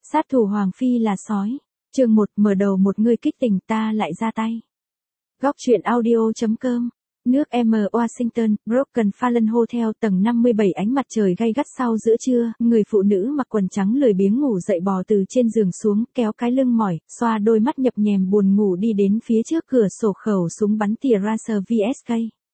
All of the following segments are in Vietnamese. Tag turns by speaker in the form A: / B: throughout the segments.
A: Sát thủ Hoàng Phi là sói. Chương 1, mở đầu một người kích tình ta lại ra tay. Góc truyện audio.com. Nước M. Washington, Broken Fallen Hotel tầng 57 ánh mặt trời gay gắt sau giữa trưa, người phụ nữ mặc quần trắng lười biếng ngủ dậy bò từ trên giường xuống, kéo cái lưng mỏi, xoa đôi mắt nhập nhèm buồn ngủ đi đến phía trước cửa sổ khẩu súng bắn tỉa Racer VSK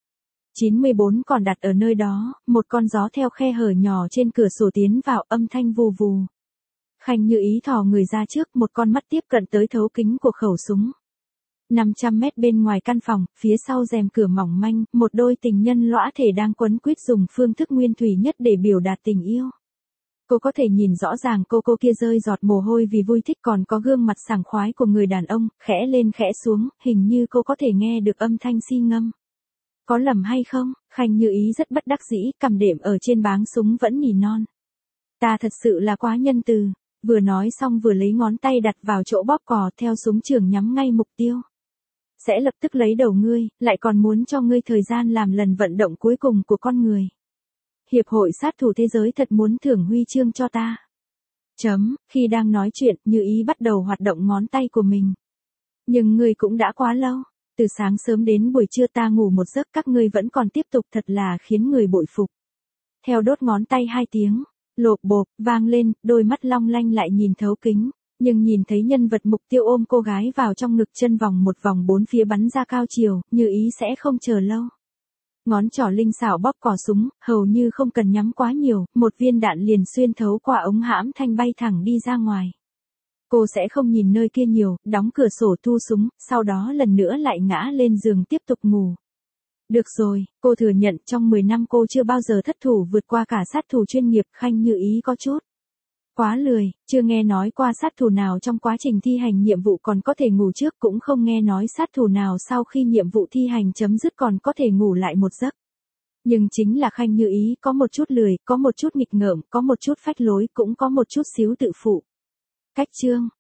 A: 94 còn đặt ở nơi đó, một con gió theo khe hở nhỏ trên cửa sổ tiến vào, âm thanh vù vù. Khanh Như Ý thò người ra trước, một con mắt tiếp cận tới thấu kính của khẩu súng. 500 mét bên ngoài căn phòng, phía sau rèm cửa mỏng manh, một đôi tình nhân lõa thể đang quấn quýt dùng phương thức nguyên thủy nhất để biểu đạt tình yêu. Cô có thể nhìn rõ ràng cô kia rơi giọt mồ hôi vì vui thích, còn có gương mặt sảng khoái của người đàn ông, khẽ lên khẽ xuống, hình như cô có thể nghe được âm thanh si ngâm. Có lầm hay không? Khanh Như Ý rất bất đắc dĩ, cầm đệm ở trên báng súng vẫn nỉ non. Ta thật sự là quá nhân từ. Vừa nói xong vừa lấy ngón tay đặt vào chỗ bóp cò, theo súng trường nhắm ngay mục tiêu. Sẽ lập tức lấy đầu ngươi, lại còn muốn cho ngươi thời gian làm lần vận động cuối cùng của con người. Hiệp hội sát thủ thế giới thật muốn thưởng huy chương cho ta. Khi đang nói chuyện, Như Ý bắt đầu hoạt động ngón tay của mình. Nhưng ngươi cũng đã quá lâu. Từ sáng sớm đến buổi trưa ta ngủ một giấc, các ngươi vẫn còn tiếp tục, thật là khiến người bội phục. Theo đốt ngón tay 2 tiếng, lộp bộp, vang lên, đôi mắt long lanh lại nhìn thấu kính. Nhưng nhìn thấy nhân vật mục tiêu ôm cô gái vào trong ngực, chân vòng một vòng bốn phía bắn ra cao chiều, Như Ý sẽ không chờ lâu. Ngón trỏ linh xảo bóp cò súng, hầu như không cần nhắm quá nhiều, một viên đạn liền xuyên thấu qua ống hãm thanh bay thẳng đi ra ngoài. Cô sẽ không nhìn nơi kia nhiều, đóng cửa sổ thu súng, sau đó lần nữa lại ngã lên giường tiếp tục ngủ. Được rồi, cô thừa nhận trong 10 năm cô chưa bao giờ thất thủ vượt qua cả sát thủ chuyên nghiệp. Khanh Như Ý có chút quá lười, chưa nghe nói qua sát thủ nào trong quá trình thi hành nhiệm vụ còn có thể ngủ trước, cũng không nghe nói sát thủ nào sau khi nhiệm vụ thi hành chấm dứt còn có thể ngủ lại một giấc. Nhưng chính là Khanh Như Ý có một chút lười, có một chút nghịch ngợm, có một chút phách lối, cũng có một chút xíu tự phụ. Cách chương,